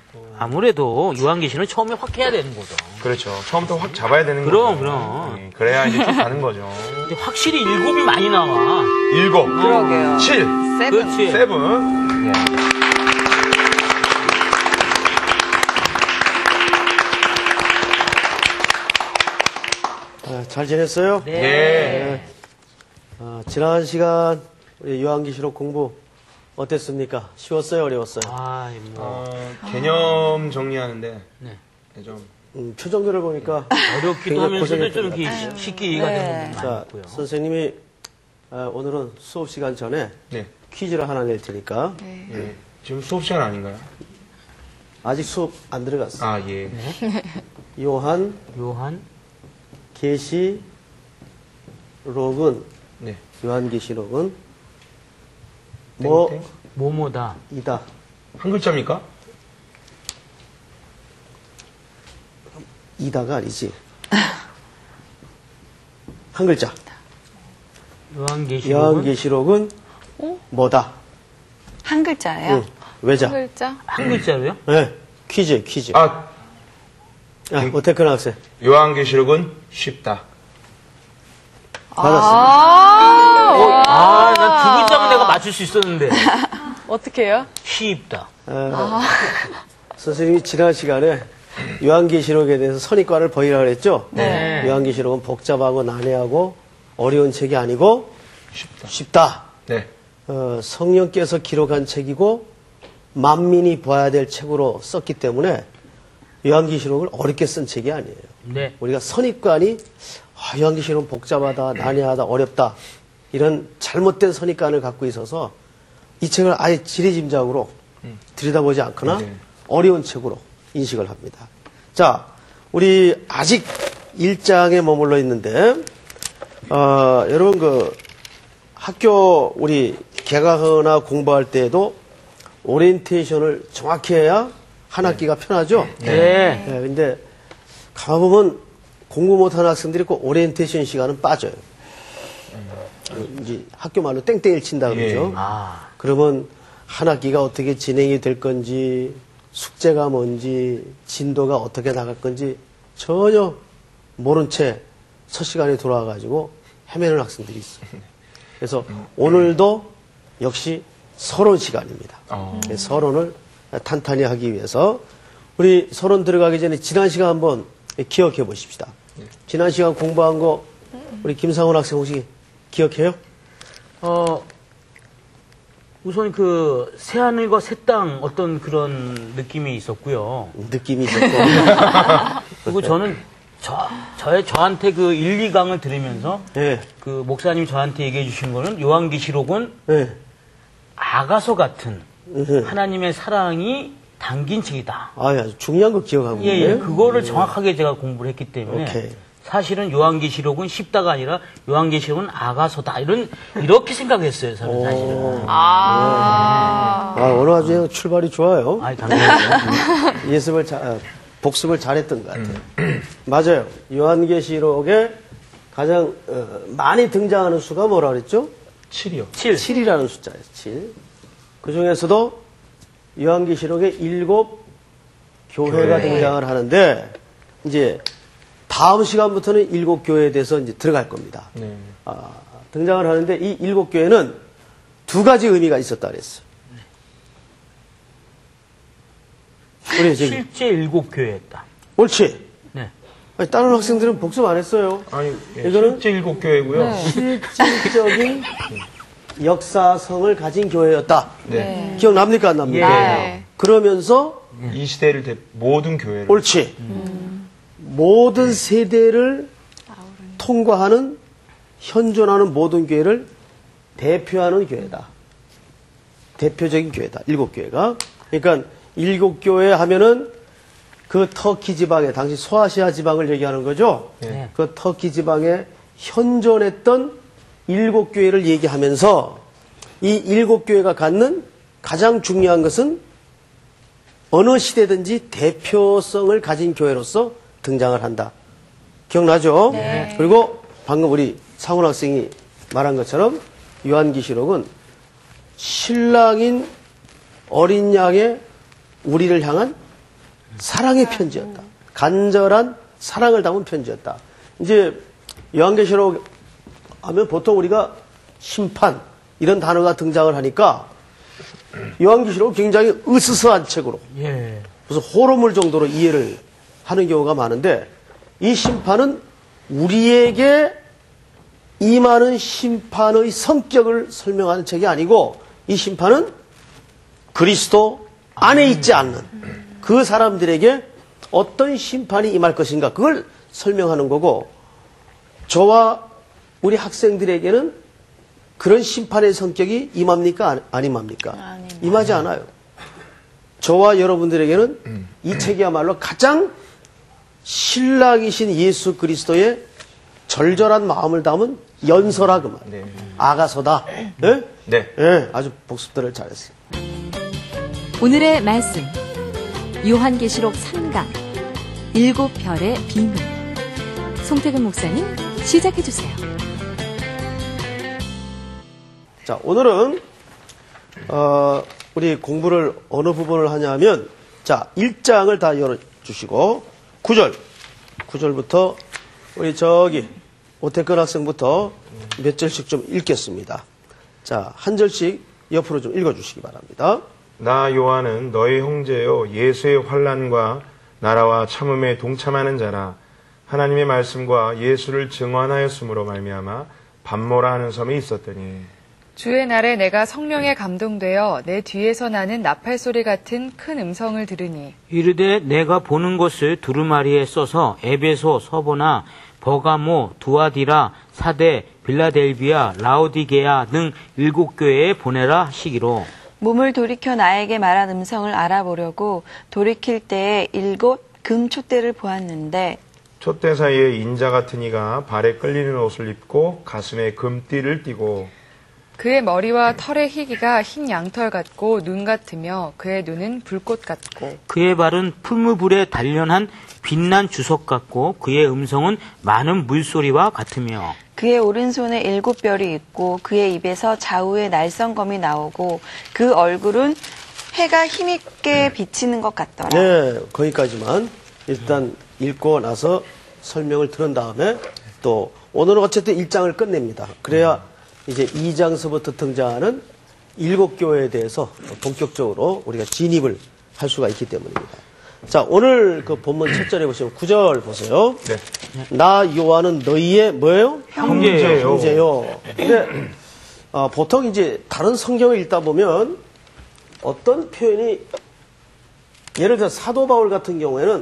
아무래도 요한계시는 처음에 확 해야 되는 거죠. 그렇죠. 처음부터 확 잡아야 되는 그럼, 거죠. 그럼. 예, 그래야 이제 쭉 가는 거죠. 근데 확실히 일곱이 많이 나와. 7, 그러게요. 7, 세븐. 그렇지. 7. 예. 잘 지냈어요? 네. 예. 지난 시간 우리 요한계시록 공부 어땠습니까? 쉬웠어요? 어려웠어요? 아, 뭐. 개념 정리하는데 네. 좀 표정들을 보니까 어렵기도 굉장히 하면서도 고생했던 좀 것 이렇게 쉽게 이해가 되는 부분이 자, 많고요. 선생님이 오늘은 수업 시간 전에 네. 퀴즈를 하나 낼 테니까 예. 지금 수업 시간 아닌가요? 아직 수업 안 들어갔어. 아, 예. 요한 요한, 계시록은 네. 요한계시록은 땡땡. 뭐뭐다. 뭐이다. 한 글자입니까? 이다가 아니지. 한 글자. 요한계시록은 요한계시록은 뭐다. 한 글자예요? 응. 외자. 한 글자? 한 글자로요? 네. 퀴즈. 아, 오태근 학생. 요한계시록은 쉽다. 받았습니다. 아, 난 두 글자면 내가 맞출 수 있었는데. 어떻게 해요? 쉽다. 선생님이 지난 시간에 요한계시록에 대해서 선입관을 버리라 그랬죠? 네. 요한계시록은 복잡하고 난해하고 어려운 책이 아니고 쉽다. 네. 성령께서 기록한 책이고 만민이 봐야 될 책으로 썼기 때문에 요한계시록을 어렵게 쓴 책이 아니에요. 네. 우리가 선입관이 요한계시록은 복잡하다, 난해하다, 어렵다 이런 잘못된 선입관을 갖고 있어서 이 책을 아예 지레짐작으로 들여다보지 않거나 네. 어려운 책으로 인식을 합니다. 자, 우리 아직 1장에 머물러 있는데 여러분 그 학교 우리 개강하거나 공부할 때에도 오리엔테이션을 정확히 해야 한 학기가 편하죠? 네. 근데 가보면 공부 못하는 학생들이 꼭 오리엔테이션 시간은 빠져요. 이제 학교 말로 땡땡이를 친다 그러죠. 아, 그러면 한 학기가 어떻게 진행이 될 건지, 숙제가 뭔지, 진도가 어떻게 나갈 건지 전혀 모른 채 첫 시간에 돌아와가지고 헤매는 학생들이 있어요. 그래서 오늘도 역시 서론 시간입니다. 서론을 탄탄히 하기 위해서 우리 서론 들어가기 전에 지난 시간 한번 기억해 보십시다. 지난 시간 공부한 거 우리 김상훈 학생 혹시 기억해요? 우선 그 새하늘과 새 땅 어떤 그런 느낌이 있었고요. 느낌이 있었고. 그리고 저는 저한테 그 1, 2강을 들으면서 네. 그 목사님 저한테 얘기해 주신 거는 요한계시록은 네. 아가서 같은 네. 하나님의 사랑이 담긴 책이다. 아주 중요한 거 기억하고 예, 있네. 그거를 정확하게 제가 공부를 했기 때문에 오케이. 사실은 요한계시록은 쉽다가 아니라 요한계시록은 아가서다 이렇게 생각했어요. 저는 사실은. 오늘 아주 출발이 좋아요. 아이 당연하죠. 예습을 복습을 잘했던 것 같아요. 맞아요. 요한계시록에 가장 많이 등장하는 수가 뭐라 그랬죠? 7이요. 7이라는 숫자예요. 7. 그 중에서도 요한계시록에 7 교회가 등장을 하는데 이제 다음 시간부터는 7 교회에 대해서 이제 들어갈 겁니다. 네. 등장을 하는데 이 7 교회는 두 가지 의미가 있었다 그랬어요. 우리 저기 실제 7 교회였다. 옳지. 네. 아니, 다른 학생들은 복습 안 했어요. 아니, 예, 이거는 실제 7 교회고요. 실질적인 역사성을 가진 교회였다. 네. 기억납니까? 안 납니까? 네. 그러면서 이 시대를 모든 교회를. 옳지. 모든 세대를 통과하는 현존하는 모든 교회를 대표하는 교회다. 대표적인 교회다. 7 교회가. 그러니까 7 교회 하면은 그 터키 지방에 당시 소아시아 지방을 얘기하는 거죠. 네. 그 터키 지방에 현존했던 7 교회를 얘기하면서 이 7 교회가 갖는 가장 중요한 것은 어느 시대든지 대표성을 가진 교회로서 등장을 한다. 기억나죠? 네. 그리고 방금 우리 상훈 학생이 말한 것처럼 요한계시록은 신랑인 어린 양의 우리를 향한 사랑의 편지였다. 간절한 사랑을 담은 편지였다. 이제 요한계시록 하면 보통 우리가 심판 이런 단어가 등장을 하니까 요한계시록 굉장히 으스스한 책으로 예. 무슨 호러물 정도로 이해를 하는 경우가 많은데 이 심판은 우리에게 임하는 심판의 성격을 설명하는 책이 아니고 이 심판은 그리스도 안에 있지 않는 그 사람들에게 어떤 심판이 임할 것인가 그걸 설명하는 거고 저와 우리 학생들에게는 그런 심판의 성격이 임합니까? 안 임합니까? 아닙니다. 임하지 않아요. 저와 여러분들에게는 이 책이야말로 가장 신랑이신 예수 그리스도의 절절한 마음을 담은 연서라 그 말. 네. 아가서다. 네? 네. 네, 아주 복습들을 잘했어요. 오늘의 말씀 요한계시록 3강 7별의 비밀 송태근 목사님 시작해 주세요. 자, 오늘은 우리 공부를 어느 부분을 하냐면 자, 1장을 다 열어 주시고 9절부터 우리 저기 오태근 학생부터 몇 절씩 좀 읽겠습니다. 자, 한 절씩 옆으로 좀 읽어 주시기 바랍니다. 나 요한은 너희 형제요 예수의 환난과 나라와 참음에 동참하는 자라. 하나님의 말씀과 예수를 증언하였으므로 말미암아 반모라 하는 섬이 있었더니 주의 날에 내가 성령에 감동되어 내 뒤에서 나는 나팔 소리 같은 큰 음성을 들으니 이르되 내가 보는 것을 두루마리에 써서 에베소, 서보나, 버가모, 두아디라, 사대, 빌라델비아, 라오디게아 등 7교회에 보내라 하시기로. 몸을 돌이켜 나에게 말한 음성을 알아보려고 돌이킬 때에 7 금촛대를 보았는데 촛대 사이에 인자 같은 이가 발에 끌리는 옷을 입고 가슴에 금띠를 띠고 그의 머리와 털의 희기가 흰 양털 같고 눈 같으며 그의 눈은 불꽃 같고 그의 발은 풀무불에 단련한 빛난 주석 같고 그의 음성은 많은 물소리와 같으며 그의 오른손에 7별이 있고 그의 입에서 좌우에 날성검이 나오고 그 얼굴은 해가 힘있게 비치는 것 같더라. 네, 거기까지만 일단 읽고 나서 설명을 들은 다음에 또 오늘은 어쨌든 1장을 끝냅니다. 그래야 이제 2장서부터 등장하는 7교회에 대해서 본격적으로 우리가 진입을 할 수가 있기 때문입니다. 자, 오늘 그 본문 첫 절에 보시면 9절 보세요. 네. 나 요한은 너희의 뭐예요? 형제요. 형제요. 근데 보통 이제 다른 성경을 읽다 보면 어떤 표현이 예를 들어 사도 바울 같은 경우에는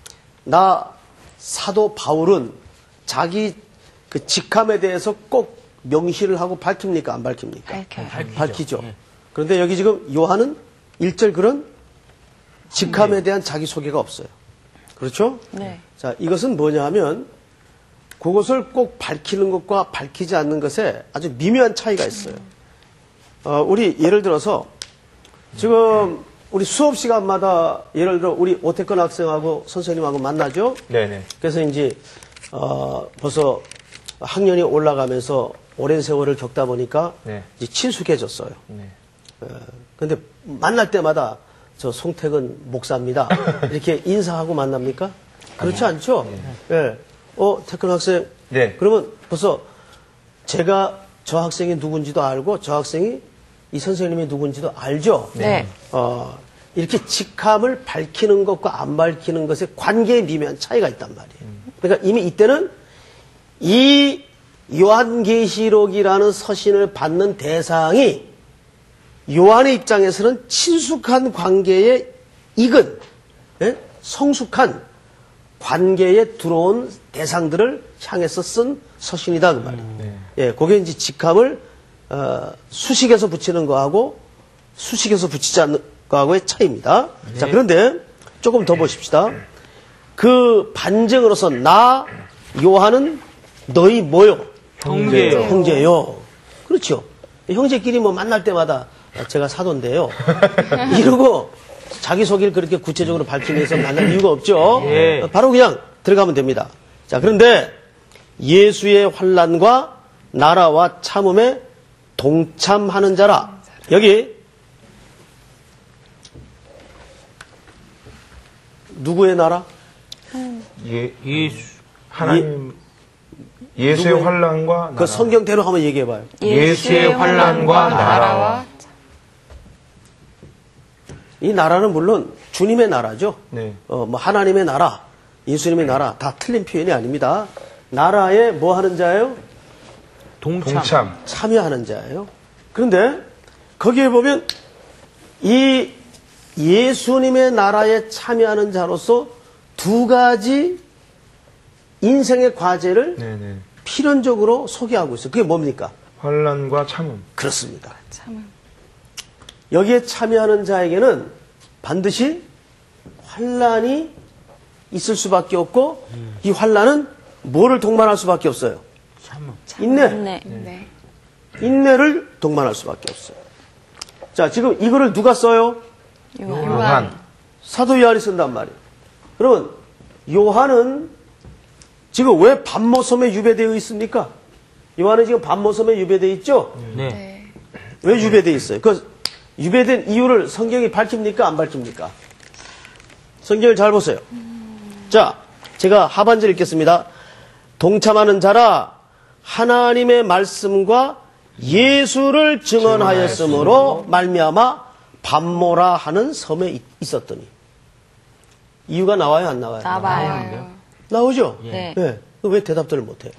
나 사도 바울은 자기 그 직함에 대해서 꼭 명시를 하고 밝힙니까? 안 밝힙니까? 밝혀요. 밝히죠. 그런데 여기 지금 요한은 1절 그런 직함에 대한 자기소개가 없어요. 그렇죠? 네. 자, 이것은 뭐냐 하면 그것을 꼭 밝히는 것과 밝히지 않는 것에 아주 미묘한 차이가 있어요. 우리 예를 들어서 지금 우리 수업 시간마다 예를 들어 우리 오태근 학생하고 선생님하고 만나죠? 네네. 그래서 이제 벌써 학년이 올라가면서 오랜 세월을 겪다 보니까 네. 이제 친숙해졌어요. 네. 근데 만날 때마다 저 송택은 목사입니다. 이렇게 인사하고 만납니까? 그렇지 않죠? 예. 태근 학생. 네. 그러면 벌써 제가 저 학생이 누군지도 알고 저 학생이 이 선생님이 누군지도 알죠? 네. 이렇게 직함을 밝히는 것과 안 밝히는 것의 관계에 미묘한 차이가 있단 말이에요. 그러니까 이미 이때는 이 요한계시록이라는 서신을 받는 대상이 요한의 입장에서는 친숙한 관계에 익은 성숙한 관계에 들어온 대상들을 향해서 쓴 서신이다 그 말이에요. 예, 그게 이제 직함을 수식해서 붙이는 거하고 수식해서 붙이지 않는 거하고의 차이입니다. 자, 그런데 조금 더 보십시다. 그 반증으로서 나 요한은 너희 뭐요? 형제요. 형제요. 그렇죠. 형제끼리 뭐 만날 때마다 제가 사돈인데요. 이러고 자기소개를 그렇게 구체적으로 밝히기 위해서 만날 이유가 없죠. 예. 바로 그냥 들어가면 됩니다. 자, 그런데 예수의 환난과 나라와 참음에 동참하는 자라. 여기 누구의 나라? 예수. 하나님 예수의 누구의- 환란과 나라. 그 성경대로 한번 얘기해봐요. 예수의 환란과 나라와. 이 나라는 물론 주님의 나라죠. 네. 뭐 하나님의 나라, 예수님의 나라 다 틀린 표현이 아닙니다. 나라에 뭐 하는 자예요? 동참. 참여하는 자예요. 그런데 거기에 보면 이 예수님의 나라에 참여하는 자로서 두 가지 인생의 과제를 네네. 필연적으로 소개하고 있어요. 그게 뭡니까? 환란과 참음. 그렇습니다. 참. 여기에 참여하는 자에게는 반드시 환란이 있을 수밖에 없고 이 환란은 뭐를 동반할 수밖에 없어요? 참음. 인내. 네. 네. 인내를 동반할 수밖에 없어요. 자, 지금 이거를 누가 써요? 요한. 사도 요한이 쓴단 말이에요. 그러면 요한은 지금 왜 반모섬에 유배되어 있습니까? 요한은 지금 반모섬에 유배되어 있죠? 네. 네. 왜 유배되어 있어요? 그 유배된 이유를 성경이 밝힙니까? 안 밝힙니까? 성경을 잘 보세요. 자, 제가 하반절 읽겠습니다. 동참하는 자라 하나님의 말씀과 예수를 증언하였으므로 말미암아 반모라 하는 섬에 있었더니. 이유가 나와요, 안 나와요? 나와요. 나오죠? 네. 왜 대답들을 못해요?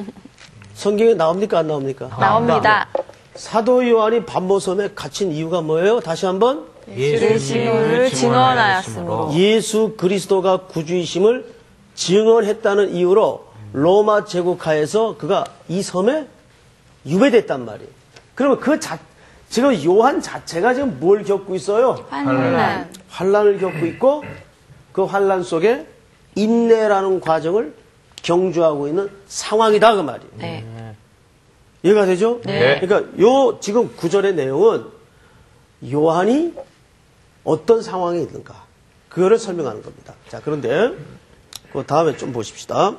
성경에 나옵니까, 안 나옵니까? 나옵니다. 사도 요한이 반모섬에 갇힌 이유가 뭐예요? 다시 한번 예수를 증언하였으므로. 예수 그리스도가 구주이심을 증언했다는 이유로 로마 제국하에서 그가 이 섬에 유배됐단 말이에요. 그러면 지금 요한 자체가 지금 뭘 겪고 있어요? 환란. 환란을 겪고 있고 그 환란 속에 인내라는 과정을 경주하고 있는 상황이다 그 말이에요. 네. 이해가 되죠? 네. 그러니까 요 지금 구절의 내용은 요한이 어떤 상황에 있는가 그거를 설명하는 겁니다. 자, 그런데 그 다음에 좀 보십시다.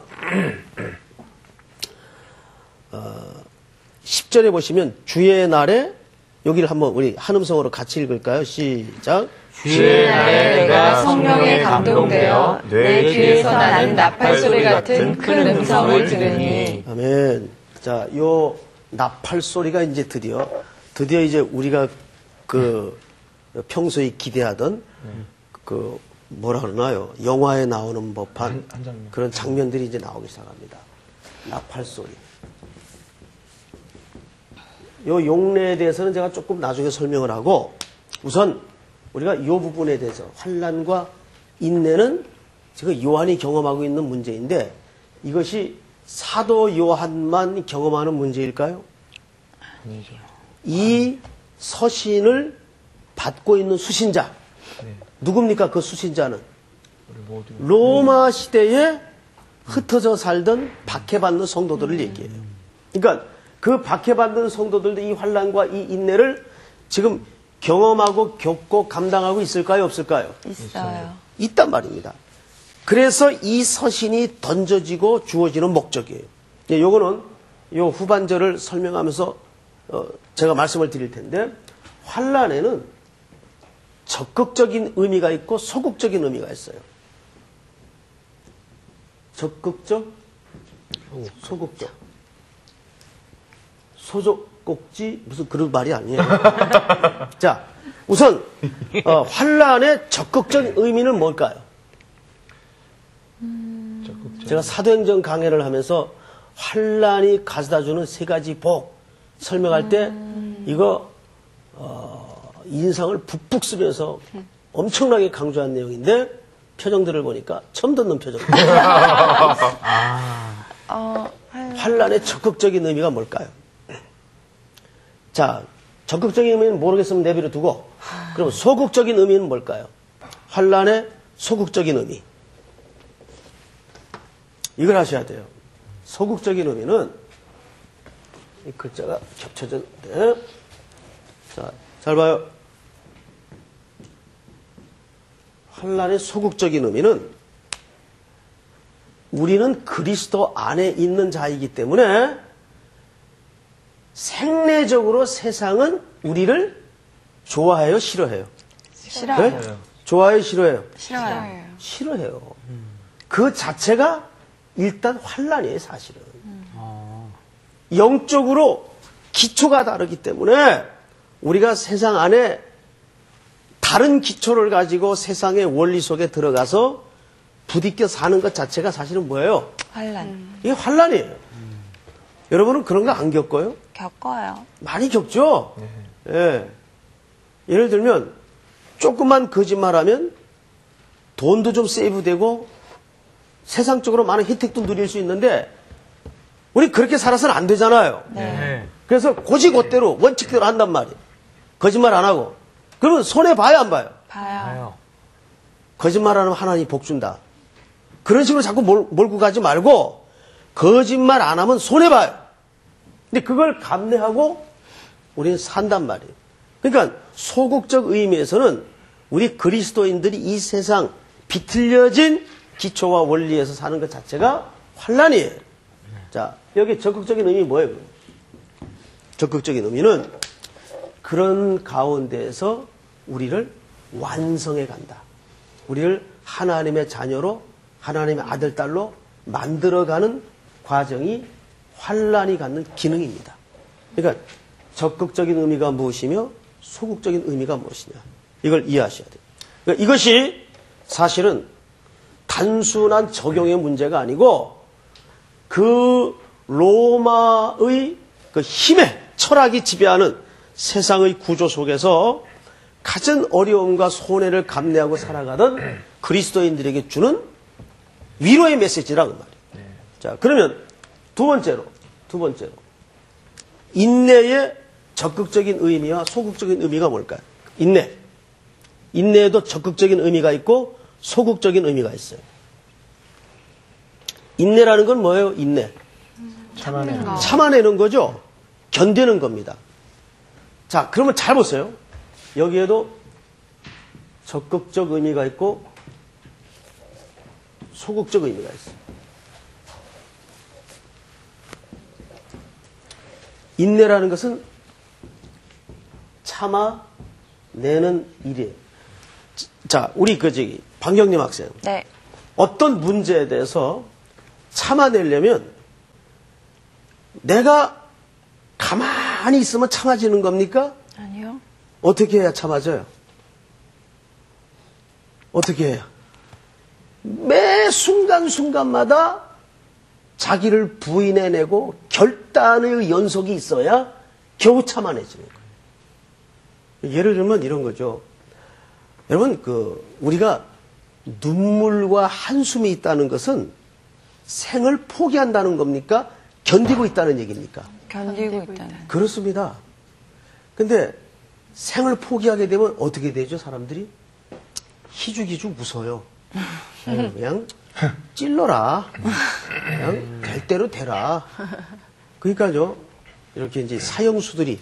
10절에 보시면 주의 날에 여기를 한번 우리 한음성으로 같이 읽을까요? 시작. 주의 날에 내가 성령에 감동되어 내 귀에서 나는 나팔 소리 같은 큰 음성을 들으니. 아멘. 자, 요 나팔 소리가 이제 드디어 이제 우리가 그 평소에 기대하던 그 뭐라 그러나요? 영화에 나오는 법한 한 장면. 그런 장면들이 이제 나오기 시작합니다. 나팔 소리. 요 용례에 대해서는 제가 조금 나중에 설명을 하고 우선 우리가 이 부분에 대해서 환란과 인내는 지금 요한이 경험하고 있는 문제인데 이것이 사도 요한만 경험하는 문제일까요? 아니죠. 이 서신을 받고 있는 수신자 누굽니까? 그 수신자는 우리 모두. 로마 시대에 흩어져 살던 박해받는 성도들을 얘기해요. 그러니까 그 박해받는 성도들도 이 환란과 이 인내를 지금 경험하고 겪고 감당하고 있을까요? 없을까요? 있어요. 있단 말입니다. 그래서 이 서신이 던져지고 주어지는 목적이에요. 요거는 요 후반절을 설명하면서 제가 말씀을 드릴 텐데 환란에는 적극적인 의미가 있고 소극적인 의미가 있어요. 적극적, 소극적. 소적꼭지 무슨 그런 말이 아니에요. 자, 우선 환란의 적극적인 의미는 뭘까요? 적극적. 제가 사도행전 강해를 하면서 환란이 가져다주는 세 가지 복 설명할 때 이거 인상을 북북 쓰면서 엄청나게 강조한 내용인데 표정들을 보니까 처음 듣는 표정들. 환란의 적극적인 의미가 뭘까요? 자, 적극적인 의미는 모르겠으면 내버려 두고 그럼 소극적인 의미는 뭘까요? 환란의 소극적인 의미. 이걸 하셔야 돼요. 소극적인 의미는 이 글자가 겹쳐졌는데 자, 잘 봐요. 환란의 소극적인 의미는 우리는 그리스도 안에 있는 자이기 때문에 생리적으로 세상은 우리를 좋아해요, 싫어해요? 싫어요. 네? 좋아해요, 싫어해요? 싫어요. 싫어해요. 그 자체가 일단 환란이에요, 사실은. 영적으로 기초가 다르기 때문에 우리가 세상 안에 다른 기초를 가지고 세상의 원리 속에 들어가서 부딪혀 사는 것 자체가 사실은 뭐예요? 환란. 이게 환란이에요. 여러분은 그런 거 안 겪어요? 겪어요. 많이 겪죠? 예. 예를 들면, 조금만 거짓말하면 돈도 좀 세이브되고 세상적으로 많은 혜택도 누릴 수 있는데 우리 그렇게 살아서는 안 되잖아요. 네. 그래서 고지고대로 원칙대로 한단 말이에요. 거짓말 안 하고. 그러면 손해봐요, 안 봐요? 봐요. 거짓말 안 하면 하나님이 복 준다. 그런 식으로 자꾸 몰고 가지 말고 거짓말 안 하면 손해봐요. 근데 그걸 감내하고 우리는 산단 말이에요. 그러니까 소극적 의미에서는 우리 그리스도인들이 이 세상 비틀려진 기초와 원리에서 사는 것 자체가 환란이에요. 자, 여기 적극적인 의미 뭐예요? 적극적인 의미는 그런 가운데에서 우리를 완성해 간다. 우리를 하나님의 자녀로 하나님의 아들, 딸로 만들어가는 과정이 환란이 갖는 기능입니다. 그러니까 적극적인 의미가 무엇이며 소극적인 의미가 무엇이냐. 이걸 이해하셔야 돼요. 그러니까 이것이 사실은 단순한 적용의 문제가 아니고 그 로마의 그 힘의 철학이 지배하는 세상의 구조 속에서 가진 어려움과 손해를 감내하고 살아가던 그리스도인들에게 주는 위로의 메시지라 그 말이에요. 자, 그러면 두 번째로 인내의 적극적인 의미와 소극적인 의미가 뭘까요? 인내에도 적극적인 의미가 있고 소극적인 의미가 있어요. 인내라는 건 뭐예요? 인내. 참아내는 거죠. 견디는 겁니다. 자, 그러면 잘 보세요. 여기에도 적극적 의미가 있고 소극적 의미가 있어요. 인내라는 것은 참아내는 일이에요. 자, 우리 방경림 학생. 네. 어떤 문제에 대해서 참아내려면 내가 가만히 있으면 참아지는 겁니까? 아니요. 어떻게 해야 참아져요? 어떻게 해야? 매 순간순간마다 자기를 부인해내고 결단의 연속이 있어야 겨우 참아내지는 거예요. 예를 들면 이런 거죠. 여러분, 우리가 눈물과 한숨이 있다는 것은 생을 포기한다는 겁니까? 견디고 있다는 얘기입니까? 견디고 있다는. 그렇습니다. 근데 생을 포기하게 되면 어떻게 되죠, 사람들이? 희죽희죽 웃어요. 그냥 찔러라. 그냥 될 대로 되라. 그러니까요, 이렇게 이제 사형수들이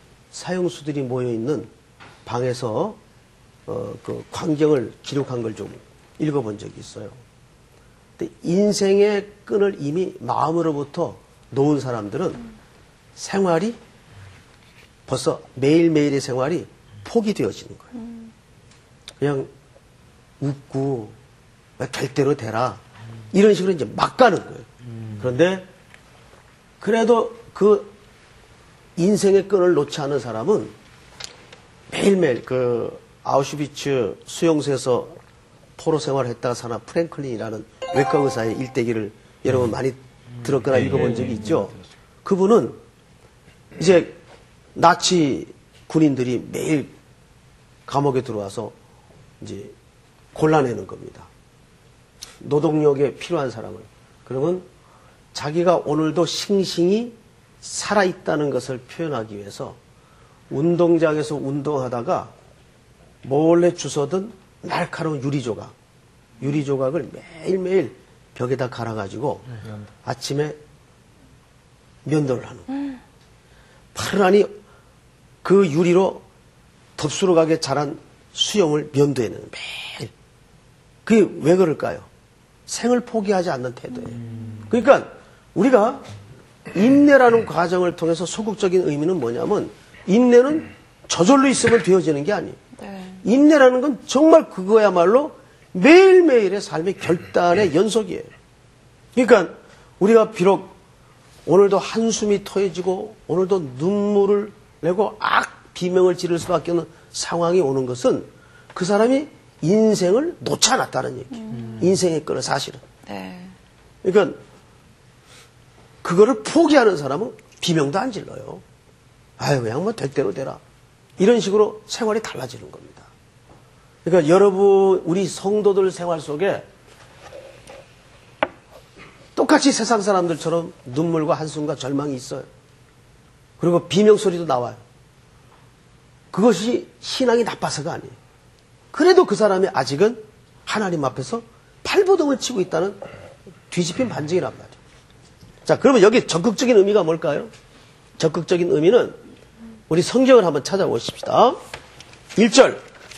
모여있는 방에서 그 광경을 기록한 걸 좀 읽어본 적이 있어요. 근데 인생의 끈을 이미 마음으로부터 놓은 사람들은 생활이 벌써 매일매일의 생활이 포기되어지는 거예요. 그냥 웃고 될 대로 되라 이런 식으로 이제 막 가는 거예요. 그런데 그래도 그 인생의 끈을 놓지 않은 사람은 매일매일 그 아우슈비츠 수용소에서 포로 생활을 했다가 사는 프랭클린이라는 외과 의사의 일대기를 여러분 많이 들었거나 읽어본 적이 있죠. 그분은 이제 나치 군인들이 매일 감옥에 들어와서 이제 골라내는 겁니다. 노동력에 필요한 사람을. 그러면 자기가 오늘도 싱싱이 살아있다는 것을 표현하기 위해서 운동장에서 운동하다가 몰래 주워든 날카로운 유리조각을 매일매일 벽에다 갈아가지고 아침에 면도를 하는 거예요. 파란이 그 유리로 덥수룩하게 자란 수염을 면도해내는 매일. 그게 왜 그럴까요? 생을 포기하지 않는 태도예요. 그러니까 우리가 인내라는 과정을 통해서 소극적인 의미는 뭐냐면 인내는 저절로 있으면 되어지는 게 아니에요. 네. 인내라는 건 정말 그거야말로 매일매일의 삶의 결단의 연속이에요. 그러니까 우리가 비록 오늘도 한숨이 터해지고 오늘도 눈물을 내고 비명을 지를 수밖에 없는 상황이 오는 것은 그 사람이 인생을 놓지 않았다는 얘기예요. 인생의 끈을 사실은. 네. 그러니까 그거를 포기하는 사람은 비명도 안 질러요. 아유 그냥 뭐 될 대로 되라. 이런 식으로 생활이 달라지는 겁니다. 그러니까 여러분 우리 성도들 생활 속에 똑같이 세상 사람들처럼 눈물과 한숨과 절망이 있어요. 그리고 비명소리도 나와요. 그것이 신앙이 나빠서가 아니에요. 그래도 그 사람이 아직은 하나님 앞에서 팔보동을 치고 있다는 뒤집힌 반증이란 말이에요. 자, 그러면 여기 적극적인 의미가 뭘까요? 적극적인 의미는 우리 성경을 한번 찾아보십시다. 1절,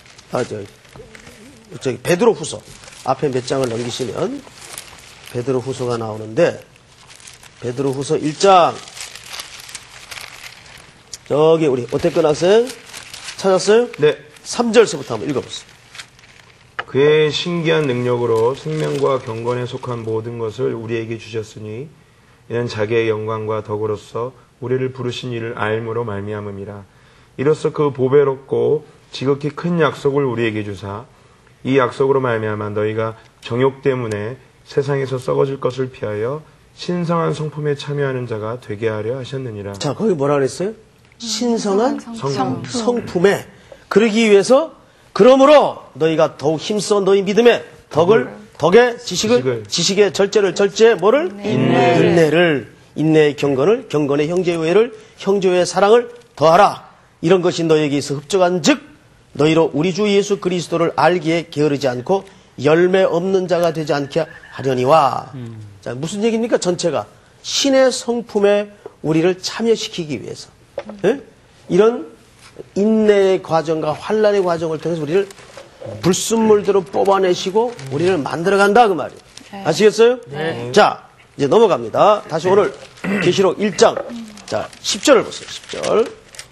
저기 베드로 후서 앞에 몇 장을 넘기시면 베드로 후서가 나오는데 베드로 후서 1장 저기 우리 오태근 학생 찾았어요? 네. 3절서부터 한번 읽어보세요. 그의 신기한 능력으로 생명과 경건에 속한 모든 것을 우리에게 주셨으니 이는 자기의 영광과 덕으로서 우리를 부르신 이를 알므로 말미암음이라. 이로써 그 보배롭고 지극히 큰 약속을 우리에게 주사 이 약속으로 말미암아 너희가 정욕 때문에 세상에서 썩어질 것을 피하여 신성한 성품에 참여하는 자가 되게 하려 하셨느니라. 자, 거기 뭐라 그랬어요? 신성한 성품. 성품에 그러기 위해서 그러므로 너희가 더욱 힘써 너희 믿음에 덕의 지식의 절제에 뭐를? 인내의 경건을, 경건의 형제우애를, 형제우애의 사랑을 더하라. 이런 것이 너희에게 있어 흡족한 즉 너희로 우리 주 예수 그리스도를 알기에 게으르지 않고 열매 없는 자가 되지 않게 하려니와. 자, 무슨 얘기입니까? 전체가 신의 성품에 우리를 참여시키기 위해서. 예? 이런 인내의 과정과 환란의 과정을 통해서 우리를 불순물대로 뽑아내시고 우리를 만들어간다 그 말이에요. 아시겠어요? 네. 자, 이제 넘어갑니다. 다시 오늘 계시록 1장 자 10절을 보세요. 10절.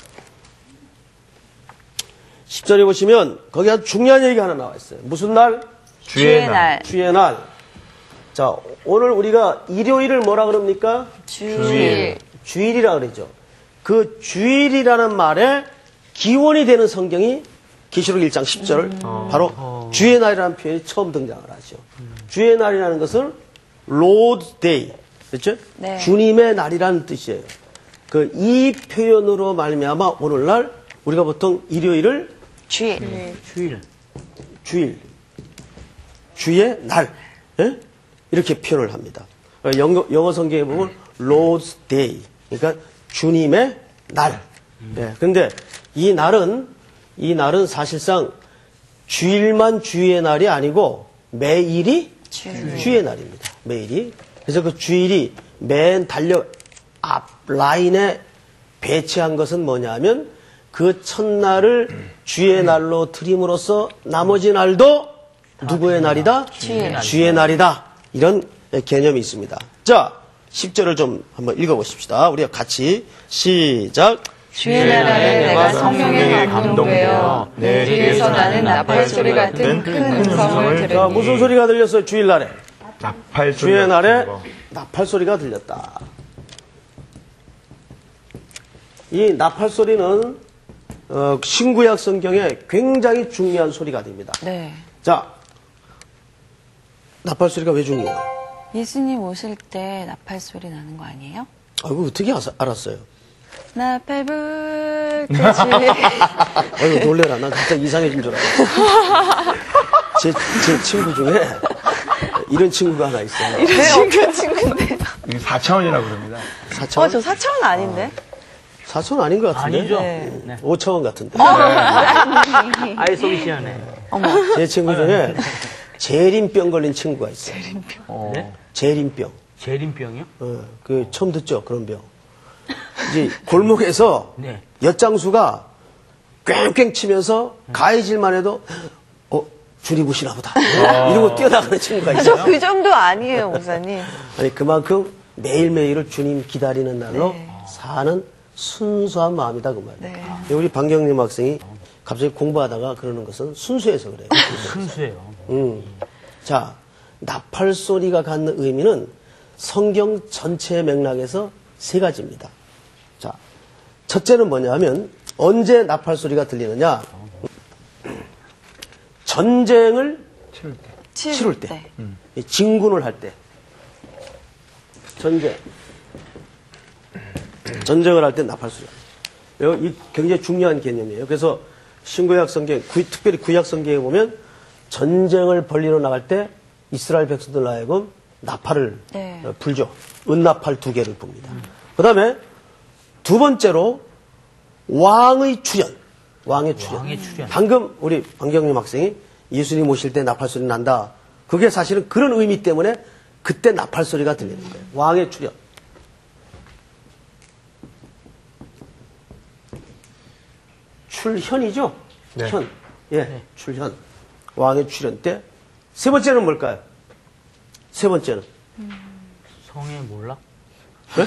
10절에 보시면 거기 아주 중요한 얘기가 하나 나와 있어요. 무슨 날? 주의 날. 주의 날. 자, 오늘 우리가 일요일을 뭐라 그럽니까? 주일. 주일이라 그러죠. 그 주일이라는 말에 기원이 되는 성경이 계시록 1장 10절 바로 주의 날이라는 표현이 처음 등장을 하죠. 주의 날이라는 것은 Lord's Day, 그렇죠? 네. 주님의 날이라는 뜻이에요. 그 이 표현으로 말미암아 오늘날 우리가 보통 일요일을 주일. 주의 날, 예? 이렇게 표현을 합니다. 영어 성경에 보면 Lord's Day, 그러니까 주님의 날. 예, 근데 이 날은 사실상 주일만 주의 날이 아니고 매일이 주의 날입니다. 매일이. 그래서 그 주일이 맨 달력 앞 라인에 배치한 것은 뭐냐면 그 첫날을 주의 날로 드림으로써 나머지 날도 누구의 날이다? 주의 날이다. 이런 개념이 있습니다. 자, 10절을 좀 한번 읽어보십시다. 우리가 같이 시작. 주의 날에 내가 성령에 감동되어 내 뒤에서 나는 나팔 소리 같은 큰 음성을 자, 들으니 무슨 소리가 들렸어요? 주일날에. 나팔 소리 주의 날에 같은 거. 나팔 소리가 들렸다. 이 나팔 소리는 신구약 성경에 굉장히 중요한 소리가 됩니다. 네. 자, 나팔 소리가 왜 중요해요? 예수님 오실 때 나팔 소리 나는 거 아니에요? 아이고, 어떻게 알았어요? 나팔 불 때 아이고, 놀래라. 난 진짜 이상해진 줄 알았어. 제 친구 중에 이런 친구가 하나 있어요. 그 친구인데. 이게 4차원이라고 그럽니다. 4차원? 저 4차원 아닌데? 4차원 아닌 것 같은데? 아니죠. 네. 네. 5차원 같은데. 아예 속이 시원해. 제 친구 중에 재림병 걸린 친구가 있어요. 네? 재림병. 재림병이요? 그 처음 듣죠, 그런 병. 이제 골목에서 네. 엿장수가 꽝꽝 치면서 가해질만 해도 줄이 부시나 보다. 이러고 뛰어나가는 친구가 있어요. 저 그 정도 아니에요, 목사님. 아니, 그만큼 매일매일을 주님 기다리는 날로 사는 순수한 마음이다, 그 말이에요. 네. 우리 방경림 학생이 갑자기 공부하다가 그러는 것은 순수해서 그래요. 순수해요. 자, 나팔 소리가 갖는 의미는 성경 전체의 맥락에서 세 가지입니다. 자, 첫째는 뭐냐면 언제 나팔 소리가 들리느냐? 전쟁을 치룰 때, 진군을 할 때, 전쟁을 할 때 나팔 소리가. 이 굉장히 중요한 개념이에요. 그래서 신구약 성경, 특별히 구약 성경에 보면 전쟁을 벌리러 나갈 때 이스라엘 백성들 하여금 나팔을 불죠. 은나팔 2개를 붑니다. 그 다음에 두 번째로 왕의 출현. 방금 우리 안경림 학생이 예수님 오실 때 나팔 소리 난다. 그게 사실은 그런 의미 때문에 그때 나팔 소리가 들리는 거예요. 왕의 출현. 출현이죠? 네. 현. 예, 출현. 왕의 출현 때. 세 번째는 뭘까요? 세 번째는. 성에 몰라? 네?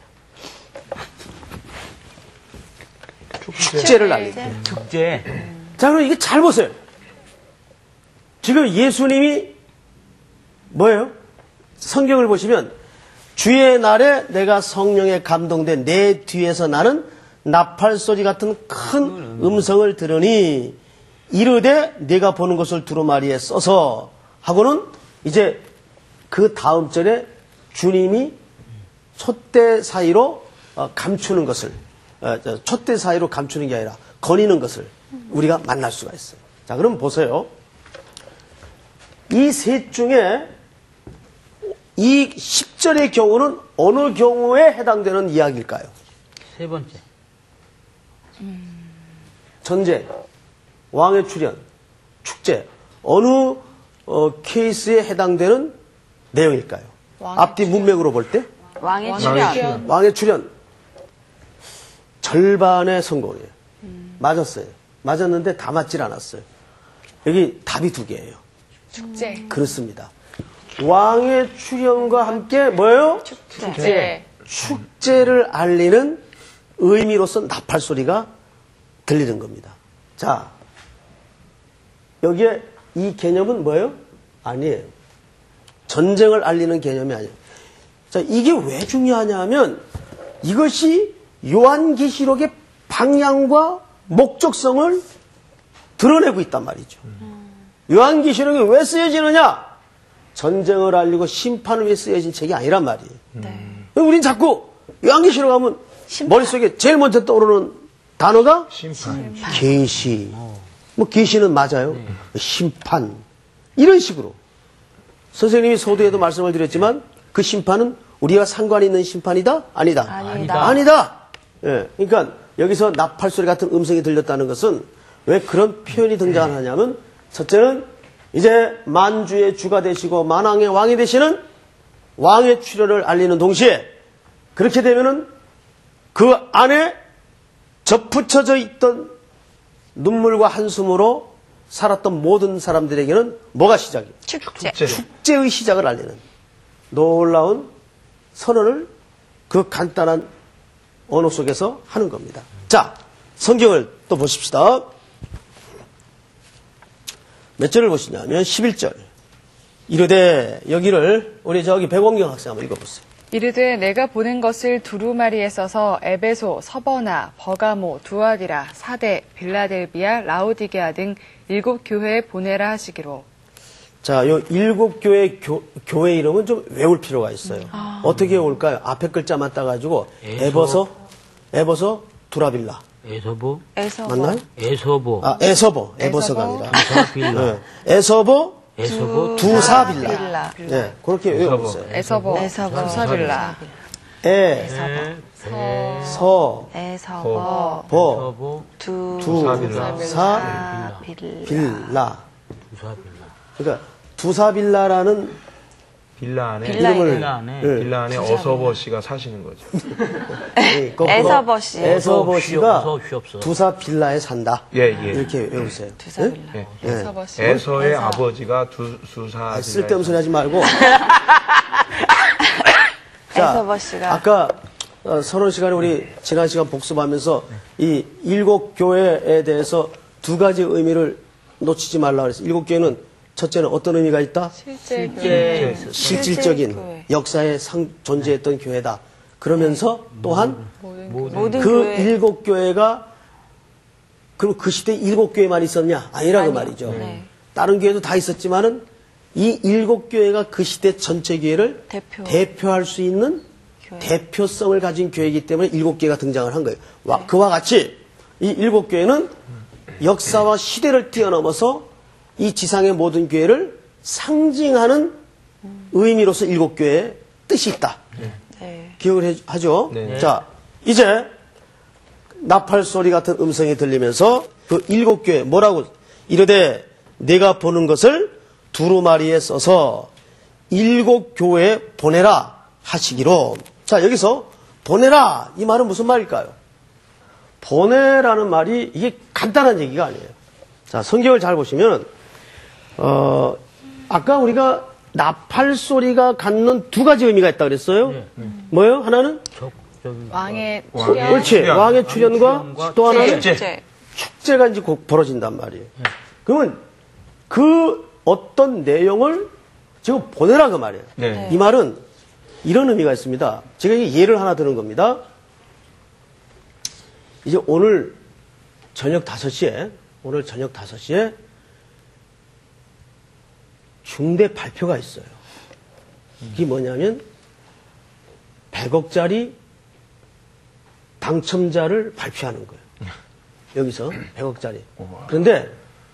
축제를 알리는 거예요. 축제. 자, 그럼 이게 잘 보세요. 지금 예수님이 뭐예요? 성경을 보시면 주의 날에 내가 성령에 감동된 내 뒤에서 나는 나팔 소리 같은 큰 음성을 들으니 이르되 내가 보는 것을 두루마리에 써서 하고는 이제 그 다음 절에 주님이 촛대 사이로 감추는 것을 촛대 사이로 감추는 게 아니라 거니는 것을 우리가 만날 수가 있어요. 자, 그럼 보세요. 이 셋 중에 이 10절의 경우는 어느 경우에 해당되는 이야기일까요? 세 번째. 전쟁, 왕의 출현, 축제. 어느 케이스에 해당되는 내용일까요? 앞뒤 문맥으로 볼 때? 왕의 출현. 왕의 출현. 절반의 성공이에요. 맞았어요. 맞았는데 다 맞질 않았어요. 여기 답이 2개예요. 축제. 그렇습니다. 왕의 출현과 함께 뭐예요? 축제. 축제를 알리는 의미로서 나팔 소리가 들리는 겁니다. 자, 여기에 이 개념은 뭐예요? 아니에요. 전쟁을 알리는 개념이 아니에요. 자, 이게 왜 중요하냐 하면 이것이 요한계시록의 방향과 목적성을 드러내고 있단 말이죠. 요한계시록이 왜 쓰여지느냐? 전쟁을 알리고 심판을 위해 쓰여진 책이 아니란 말이에요. 우린 자꾸 요한계시록 하면 머릿속에 제일 먼저 떠오르는 단어가 심판. 계시. 뭐 계시는 맞아요. 심판. 이런 식으로. 선생님이 서두에도 말씀을 드렸지만 그 심판은 우리가 상관 있는 심판이다? 아니다? 아니다. 예. 그러니까 여기서 나팔 소리 같은 음성이 들렸다는 것은 왜 그런 표현이 등장하냐면 첫째는 이제 만주의 주가 되시고 만왕의 왕이 되시는 왕의 출현을 알리는 동시에 그렇게 되면은 그 안에 접붙여져 있던 눈물과 한숨으로 살았던 모든 사람들에게는 뭐가 시작이에요? 축제의 시작을 알리는 놀라운 선언을 그 간단한 언어 속에서 하는 겁니다. 자, 성경을 또 보십시다. 몇 절을 보시냐면 11절. 이르되 여기를 우리 저기 백원경 학생 한번 읽어보세요. 이르되 내가 보는 것을 두루마리에 써서 에베소, 서버나, 버가모, 두아디라, 사대, 빌라델비아, 라오디게아 등 7교회에 보내라 하시기로. 자, 요 7교회 교회 이름은 좀 외울 필요가 있어요. 어떻게 외울까요? 앞에 글자만 따가지고 에버서, 두라빌라. 에서보. 맞나요? 에서보. 아, 에버서가 아니라. 두사빌라. 네. 에서보, 두사빌라. 네, 그렇게 외워보세요. 에서버, 두사빌라. 서, 에서버, 보, 에서보. 두사빌라. 두사빌라. 그러니까 두사빌라라는 빌라 안에 빌라 안에 어서버 씨가 사시는 거죠. 에서버 씨. 에서버 씨가 쉬없어. 두사빌라에 산다. 예. 이렇게 외우세요. 두사빌라. 예. 에서버 씨. 에서의 아버지가 두사. 쓸데없는 소리 하지 말고. 에서버 씨가. 아까 서론 시간에 우리 지난 시간 복습하면서 이 7교회에 대해서 두 가지 의미를 놓치지 말라 그랬어요. 일곱 교회는 첫째는 어떤 의미가 있다? 실제 실질적인 교회. 역사에 존재했던 교회다. 그러면서 또한 모든 그 교회 일곱 교회가 그럼 그 시대에 일곱 교회만 있었냐? 아니라고 말이죠. 네. 다른 교회도 다 있었지만은 이 일곱 교회가 그 시대 전체 교회를 대표할 수 있는 교회. 대표성을 가진 교회이기 때문에 일곱 교회가 등장을 한 거예요. 그와 같이 이 일곱 교회는 역사와 시대를 뛰어넘어서 이 지상의 모든 교회를 상징하는 의미로서 일곱 교회의 뜻이 있다. 네. 기억을 하죠. 네. 자, 이제 나팔 소리 같은 음성이 들리면서 그 일곱 교회 뭐라고 이르되 내가 보는 것을 두루마리에 써서 일곱 교회에 보내라 하시기로. 자, 여기서 보내라 이 말은 무슨 말일까요? 보내라는 말이 이게 간단한 얘기가 아니에요. 자, 성경을 잘 보시면 아까 우리가 나팔 소리가 갖는 두 가지 의미가 있다 그랬어요. 뭐예요? 하나는 왕의 왕의 출현, 옳지. 출현. 왕의 출현과 또 하나는 축제. 축제가 이제 곧 벌어진단 말이에요. 그러면 그 어떤 내용을 지금 보내라 그 말이에요. 네. 이 말은 이런 의미가 있습니다. 제가 이 예를 하나 드는 겁니다. 이제 오늘 저녁 5시에 중대 발표가 있어요. 그게 뭐냐면 100억짜리 당첨자를 발표하는 거예요. 여기서 100억짜리. 그런데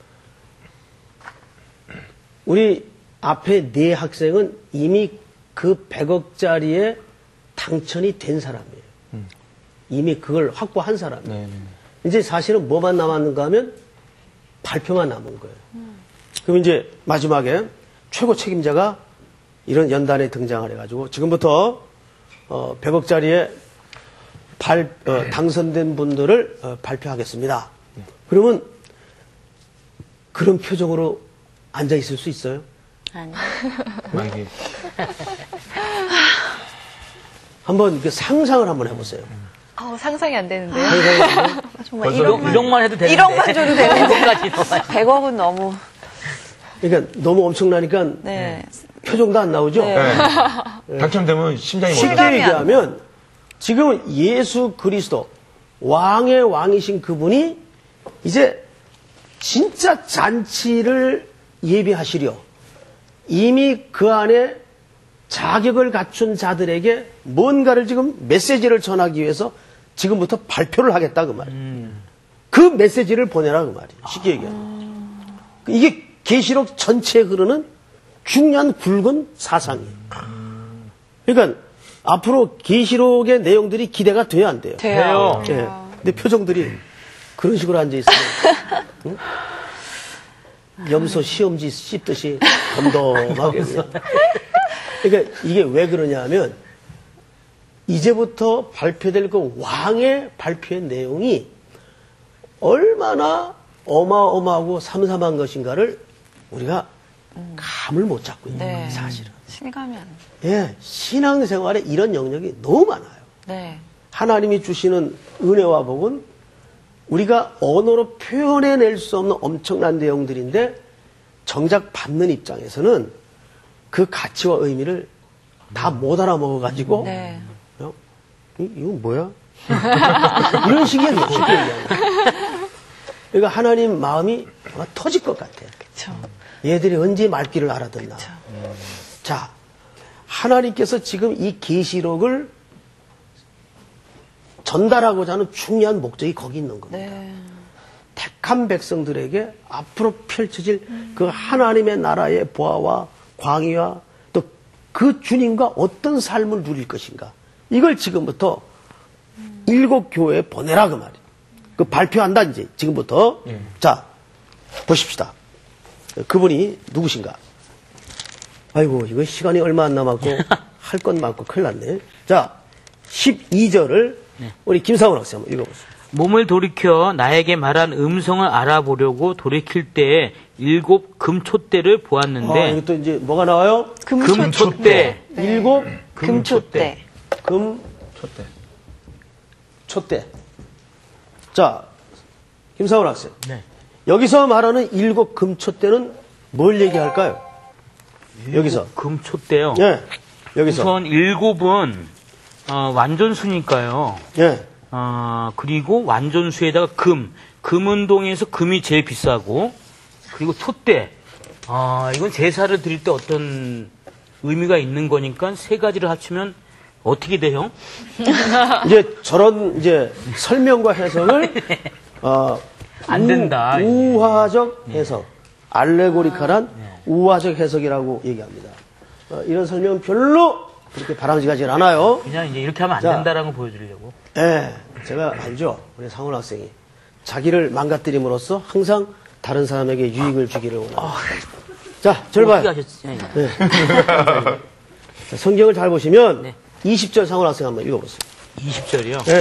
우리 앞에 네 학생은 이미 그 100억짜리에 당첨이 된 사람이에요. 이미 그걸 확보한 사람이에요. 네. 이제 사실은 뭐만 남았는가 하면 발표만 남은 거예요. 그럼 이제 마지막에 최고 책임자가 이런 연단에 등장을 해가지고 지금부터 100억짜리에 당선된 분들을 발표하겠습니다. 그러면 그런 표정으로 앉아 있을 수 있어요? 아니. 만약에 한번 그 상상을 한번 해보세요. 상상이 안 되는데요. 정말 이런만 해도 되는데. 이런만 줘도 되는데. 100억까지 넣어야 100억은 너무. 그러니까 너무 엄청나니까 네. 표정도 안 나오죠? 네. 당첨되면 심장이 쉽게 멎어요. 얘기하면 지금은 예수 그리스도 왕의 왕이신 그분이 이제 진짜 잔치를 예비하시려 이미 그 안에 자격을 갖춘 자들에게 뭔가를 지금 메시지를 전하기 위해서 지금부터 발표를 하겠다 그 말이에요. 그 메시지를 보내라 그 말이에요. 쉽게 얘기하면. 이게 계시록 전체에 흐르는 중요한 굵은 사상이에요. 그러니까 앞으로 계시록의 내용들이 기대가 돼야 안 돼요. 돼요. 예. 근데 표정들이 그런 식으로 앉아 있으면 응? 염소 시험지 씹듯이 덤덤하고 그러니까 이게 왜 그러냐면 이제부터 발표될 그 왕의 발표의 내용이 얼마나 어마어마하고 삼삼한 것인가를 우리가 감을 못 잡고 있는 거예요, 사실은. 실감이 안 나. 예, 신앙생활에 이런 영역이 너무 많아요. 네. 하나님이 주시는 은혜와 복은 우리가 언어로 표현해낼 수 없는 엄청난 내용들인데 정작 받는 입장에서는 그 가치와 의미를 다 못 알아먹어가지고 네. 이건 뭐야? 이런 식이에요. 쉽게 얘기하면. 그러니까 하나님 마음이 아마 터질 것 같아요. 그쵸. 얘들이 언제 말귀를 알아듣나. 자, 하나님께서 지금 이 계시록을 전달하고자 하는 중요한 목적이 거기 있는 겁니다. 네. 택한 백성들에게 앞으로 펼쳐질 그 하나님의 나라의 보아와 광의와 또 그 주님과 어떤 삶을 누릴 것인가. 이걸 지금부터 7교회에 보내라 그 말이에요. 그 발표한다 이제 지금부터. 자, 보십시다. 그분이 누구신가? 아이고 이거 시간이 얼마 안 남았고 할 건 많고 큰일 났네. 자, 12절을 우리 김상훈 학생 한번 읽어보세요. 몸을 돌이켜 나에게 말한 음성을 알아보려고 돌이킬 때에 7 금촛대를 보았는데 이것도 이제 뭐가 나와요? 금촛대 7 금촛대. 촛대. 자, 김상훈 학생. 네. 여기서 말하는 일곱 금초 때는 뭘 얘기할까요? 여기서. 금초 때요. 예. 여기서. 우선 일곱은 완전수니까요. 예. 그리고 완전수에다가 금운동에서 금이 제일 비싸고, 그리고 촛대. 이건 제사를 드릴 때 어떤 의미가 있는 거니까 세 가지를 합치면 어떻게 돼요? 이제 저런 이제 설명과 해석을 안 된다. 우화적 해석, 알레고리칼한 우화적 해석이라고 얘기합니다. 이런 설명은 별로 그렇게 바람직하지 않아요. 그냥 이제 이렇게 하면 안 자. 된다라는 거 보여주려고. 예, 제가 알죠. 우리 상훈 학생이 자기를 망가뜨림으로써 항상 다른 사람에게 유익을 주기를 원합니다. 자, 절 봐요. 어떻게 하셨어요? 네. 자, 성경을 잘 보시면 네. 20절 상훈 학생 한번 읽어보세요. 20절이요. 네.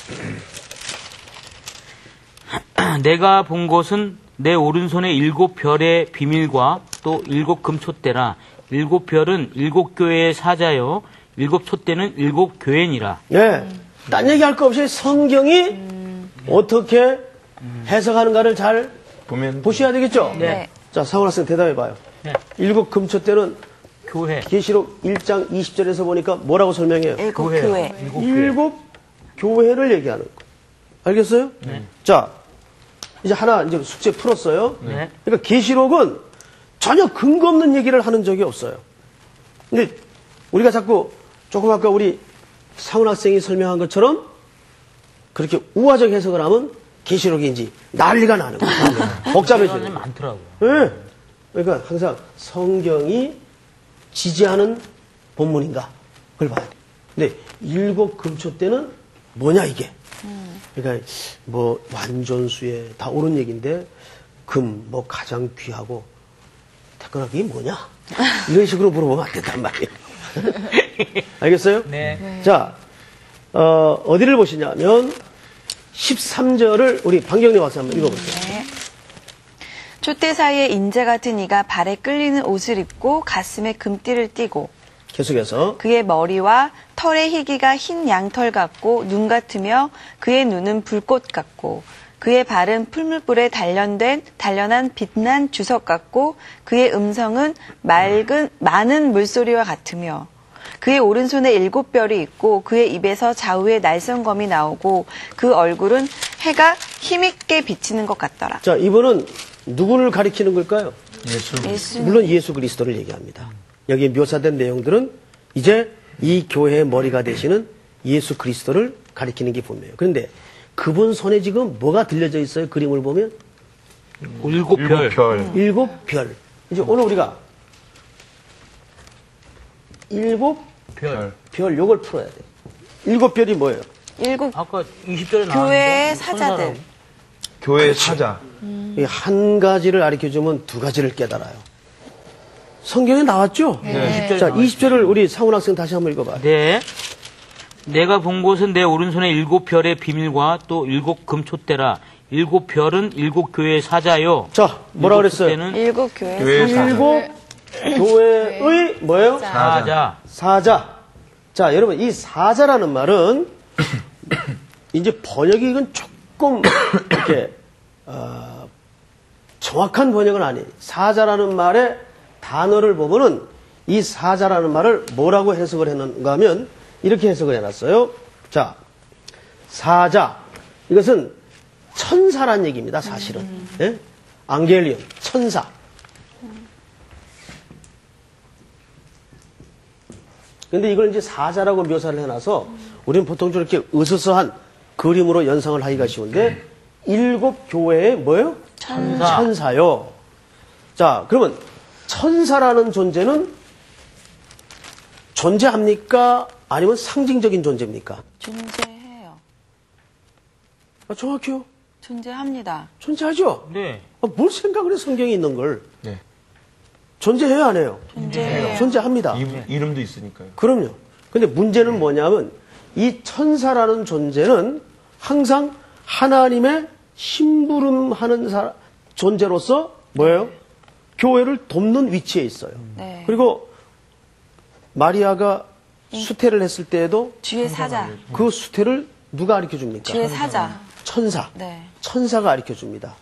내가 본 것은 내 오른손에 일곱 별의 비밀과 또 일곱 금촛대라. 일곱 별은 일곱 교회의 사자요. 일곱 촛대는 일곱 교회니라. 네. 딴 얘기할 거 없이 성경이 어떻게 해석하는가를 잘 보면 보셔야 되겠죠? 네. 자, 상훈 학생 대답해봐요. 네. 일곱 금초 때는 교회. 계시록 1장 20절에서 보니까 뭐라고 설명해요? 일곱 교회요. 교회. 일곱 교회. 일곱 교회를 얘기하는 거. 알겠어요? 자, 이제 하나 이제 숙제 풀었어요. 네. 그러니까 계시록은 전혀 근거 없는 얘기를 하는 적이 없어요. 근데 우리가 자꾸 조금 아까 우리 상훈 학생이 설명한 것처럼 그렇게 우화적 해석을 하면 계시록인지 난리가 나는 거예요. 복잡해지는 시간이 거예요. 많더라고요. 네. 그러니까 항상 성경이 지지하는 본문인가 그걸 봐야 돼. 근데 일곱 금초 때는 뭐냐 이게. 그러니까 뭐 완전수에 다 옳은 얘기인데 금 뭐 가장 귀하고 태권아 그게 뭐냐 이런 식으로 물어보면 안 된단 말이에요. 알겠어요? 네. 자 어디를 보시냐면 13절을 우리 방경래 박사 한번 읽어보세요. 촛대 사이에 인재 같은 이가 발에 끌리는 옷을 입고 가슴에 금띠를 띠고 계속해서 그의 머리와 털의 희기가 흰 양털 같고 눈 같으며 그의 눈은 불꽃 같고 그의 발은 풀물불에 단련한 빛난 주석 같고 그의 음성은 많은 물소리와 같으며 그의 오른손에 일곱 별이 있고 그의 입에서 좌우에 날성검이 나오고 그 얼굴은 해가 힘있게 비치는 것 같더라. 자 이번은 누구를 가리키는 걸까요? 예수. 물론 예수 그리스도를 얘기합니다. 여기 묘사된 내용들은 이제 이 교회의 머리가 되시는 예수 그리스도를 가리키는 게 분명해요. 그런데 그분 손에 지금 뭐가 들려져 있어요? 그림을 보면 일곱 별. 일곱 별. 이제 오늘 우리가 일곱 별. 별 요걸 풀어야 돼. 일곱 별이 뭐예요? 일곱 아까 20절에 나왔는데 교회의 사자들. 교회의 사자. 이 한 가지를 가르쳐주면 두 가지를 깨달아요. 성경에 나왔죠? 네. 자, 20절을 우리 상훈 학생 다시 한번 읽어봐요. 네. 내가 본 곳은 내 오른손에 일곱 별의 비밀과 또 일곱 금촛대라. 일곱 별은 일곱 교회의 사자요. 자, 뭐라 일곱 그랬어요? 촛대는 일곱 교회. 교회의 사자. 일곱 교회의 뭐예요? 사자. 사자. 자, 여러분, 이 사자라는 말은 이제 번역이 이건 조금 이렇게 정확한 번역은 아니에요. 사자라는 말의 단어를 보면은 이 사자라는 말을 뭐라고 해석을 했는가 하면 이렇게 해석을 해놨어요. 자, 사자. 이것은 천사란 얘기입니다, 사실은. 예? 앙겔리온, 천사. 근데 이걸 이제 사자라고 묘사를 해놔서 우리는 보통 저렇게 으스스한 그림으로 연상을 하기가 쉬운데 일곱 교회의 뭐예요? 천사요. 자, 그러면 천사라는 존재는 존재합니까? 아니면 상징적인 존재입니까? 존재해요. 정확해요. 존재합니다. 존재하죠? 네. 뭘 생각을 해, 성경에 있는 걸. 네. 존재해요, 안 해요? 존재해요. 존재합니다. 이름도 있으니까요. 그럼요. 근데 문제는 뭐냐면 이 천사라는 존재는 항상 하나님의 심부름하는 존재로서 뭐예요? 교회를 돕는 위치에 있어요. 네. 그리고 마리아가 수태를 했을 때에도 주의 사자. 그 수태를 누가 가르쳐 줍니까? 주의 사자. 천사. 네. 천사가 가르쳐 줍니다.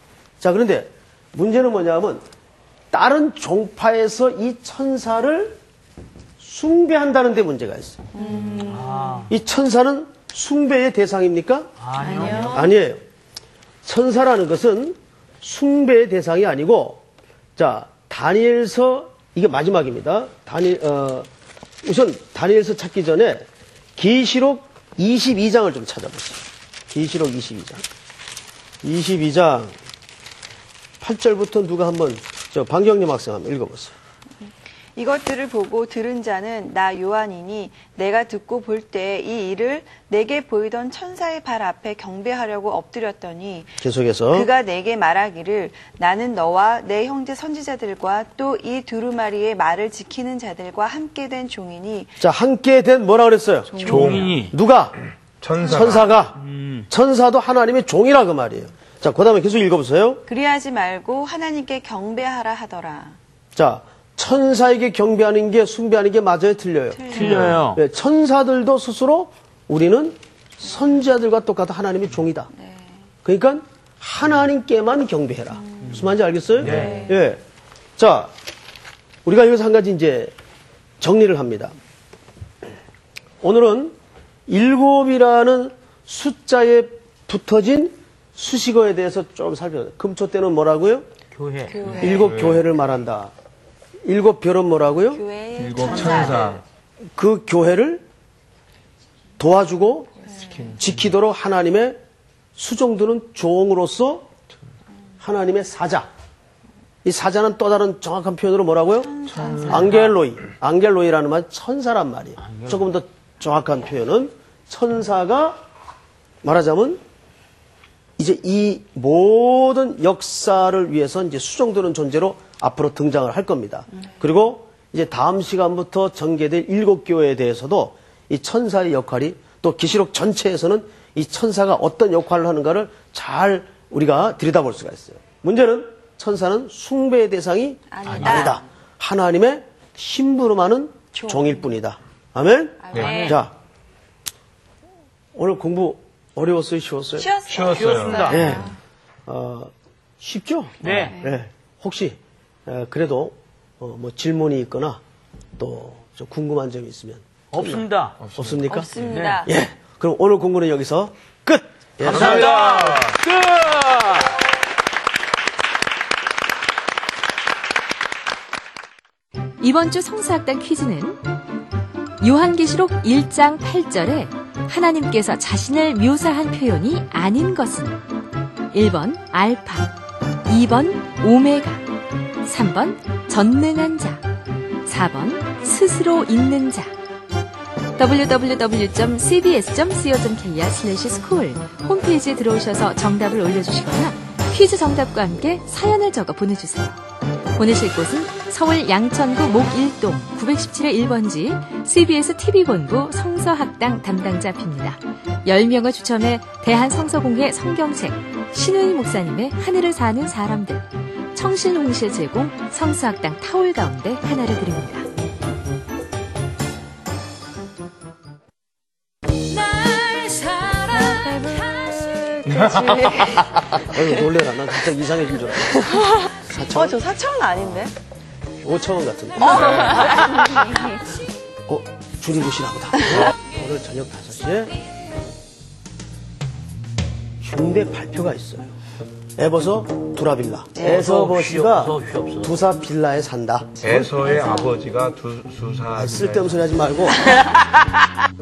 자, 그런데 문제는 뭐냐면 다른 종파에서 이 천사를 숭배한다는 데 문제가 있어요. 이 천사는 숭배의 대상입니까? 아니요. 아니에요. 천사라는 것은 숭배의 대상이 아니고, 자, 다니엘서, 이게 마지막입니다. 우선 다니엘서 찾기 전에 계시록 22장을 좀 찾아보세요. 계시록 22장. 22장 8절부터 누가 한번, 방경림 학생 한번 읽어보세요. 이것들을 보고 들은 자는 나 요한이니 내가 듣고 볼 때 이 일을 내게 보이던 천사의 발 앞에 경배하려고 엎드렸더니 계속해서. 그가 내게 말하기를 나는 너와 내 형제 선지자들과 또 이 두루마리의 말을 지키는 자들과 함께 된 종이니. 자, 함께 된 뭐라 그랬어요? 종이. 누가? 천사가. 천사도 하나님의 종이라 그 말이에요. 자, 그 다음에 계속 읽어보세요. 그리하지 말고 하나님께 경배하라 하더라. 자, 천사에게 경배하는 게 숭배하는 게 맞아요? 틀려요? 틀려요. 네, 천사들도 스스로 우리는 선지자들과 똑같아 하나님의 종이다. 그러니까 하나님께만 경배해라. 무슨 말인지 알겠어요? 네. 예. 자, 우리가 여기서 한 가지 이제 정리를 합니다. 오늘은 7이라는 숫자에 붙어진 수식어에 대해서 좀 살펴보세요. 금초 때는 뭐라고요? 교회. 7 교회를 말한다. 7 별은 뭐라고요? 교회의 천사. 그 교회를 도와주고 지키도록 하나님의 수종드는 종으로서 하나님의 사자. 이 사자는 또 다른 정확한 표현으로 뭐라고요? 앙겔로이. 앙겔로이라는 말은 천사란 말이에요. 조금 더 정확한 표현은 천사가 말하자면 이제 이 모든 역사를 위해서 이제 수종드는 존재로 앞으로 등장을 할 겁니다. 그리고 이제 다음 시간부터 전개될 7교회에 대해서도 이 천사의 역할이 또 계시록 전체에서는 이 천사가 어떤 역할을 하는가를 잘 우리가 들여다볼 수가 있어요. 문제는 천사는 숭배의 대상이 아니다. 하나님의 심부름하는 종일 뿐이다. 아멘? 네. 자, 오늘 공부 어려웠어요? 쉬웠어요? 쉬웠어요. 네. 쉽죠? 네. 네. 혹시 그래도 뭐 질문이 있거나 또 좀 궁금한 점이 있으면 없습니다. 없습니까? 없습니다. 예. 그럼 오늘 공부는 여기서 끝. 예. 감사합니다. 끝! 이번 주 성서학당 퀴즈는 요한계시록 1장 8절에 하나님께서 자신을 묘사한 표현이 아닌 것은 1번 알파, 2번 오메가, 3번 전능한 자, 4번 스스로 있는 자. www.cbs.co.kr/school 홈페이지에 들어오셔서 정답을 올려주시거나 퀴즈 정답과 함께 사연을 적어 보내주세요. 보내실 곳은 서울 양천구 목1동 917의 1번지 CBS TV본부 성서학당 담당자 앞입니다. 10명을 추첨해 대한성서공회 성경책 신우일 목사님의 하늘을 사는 사람들 청실홍실 제공 성서학당 타올 가운데 하나를 드립니다. 놀래라. 난 갑자기 이상해진 줄 알았어. 4,000원? 저 4,000원 아닌데? 5,000원 같은데. 줄이고 시나 보다. 오늘 저녁 5시에 중대 발표가 있어요. 에버서 두라빌라. 에서버시가 없어. 두사 빌라에 산다. 에서의 아버지가 두사. 쓸데없는 소리 하지 말고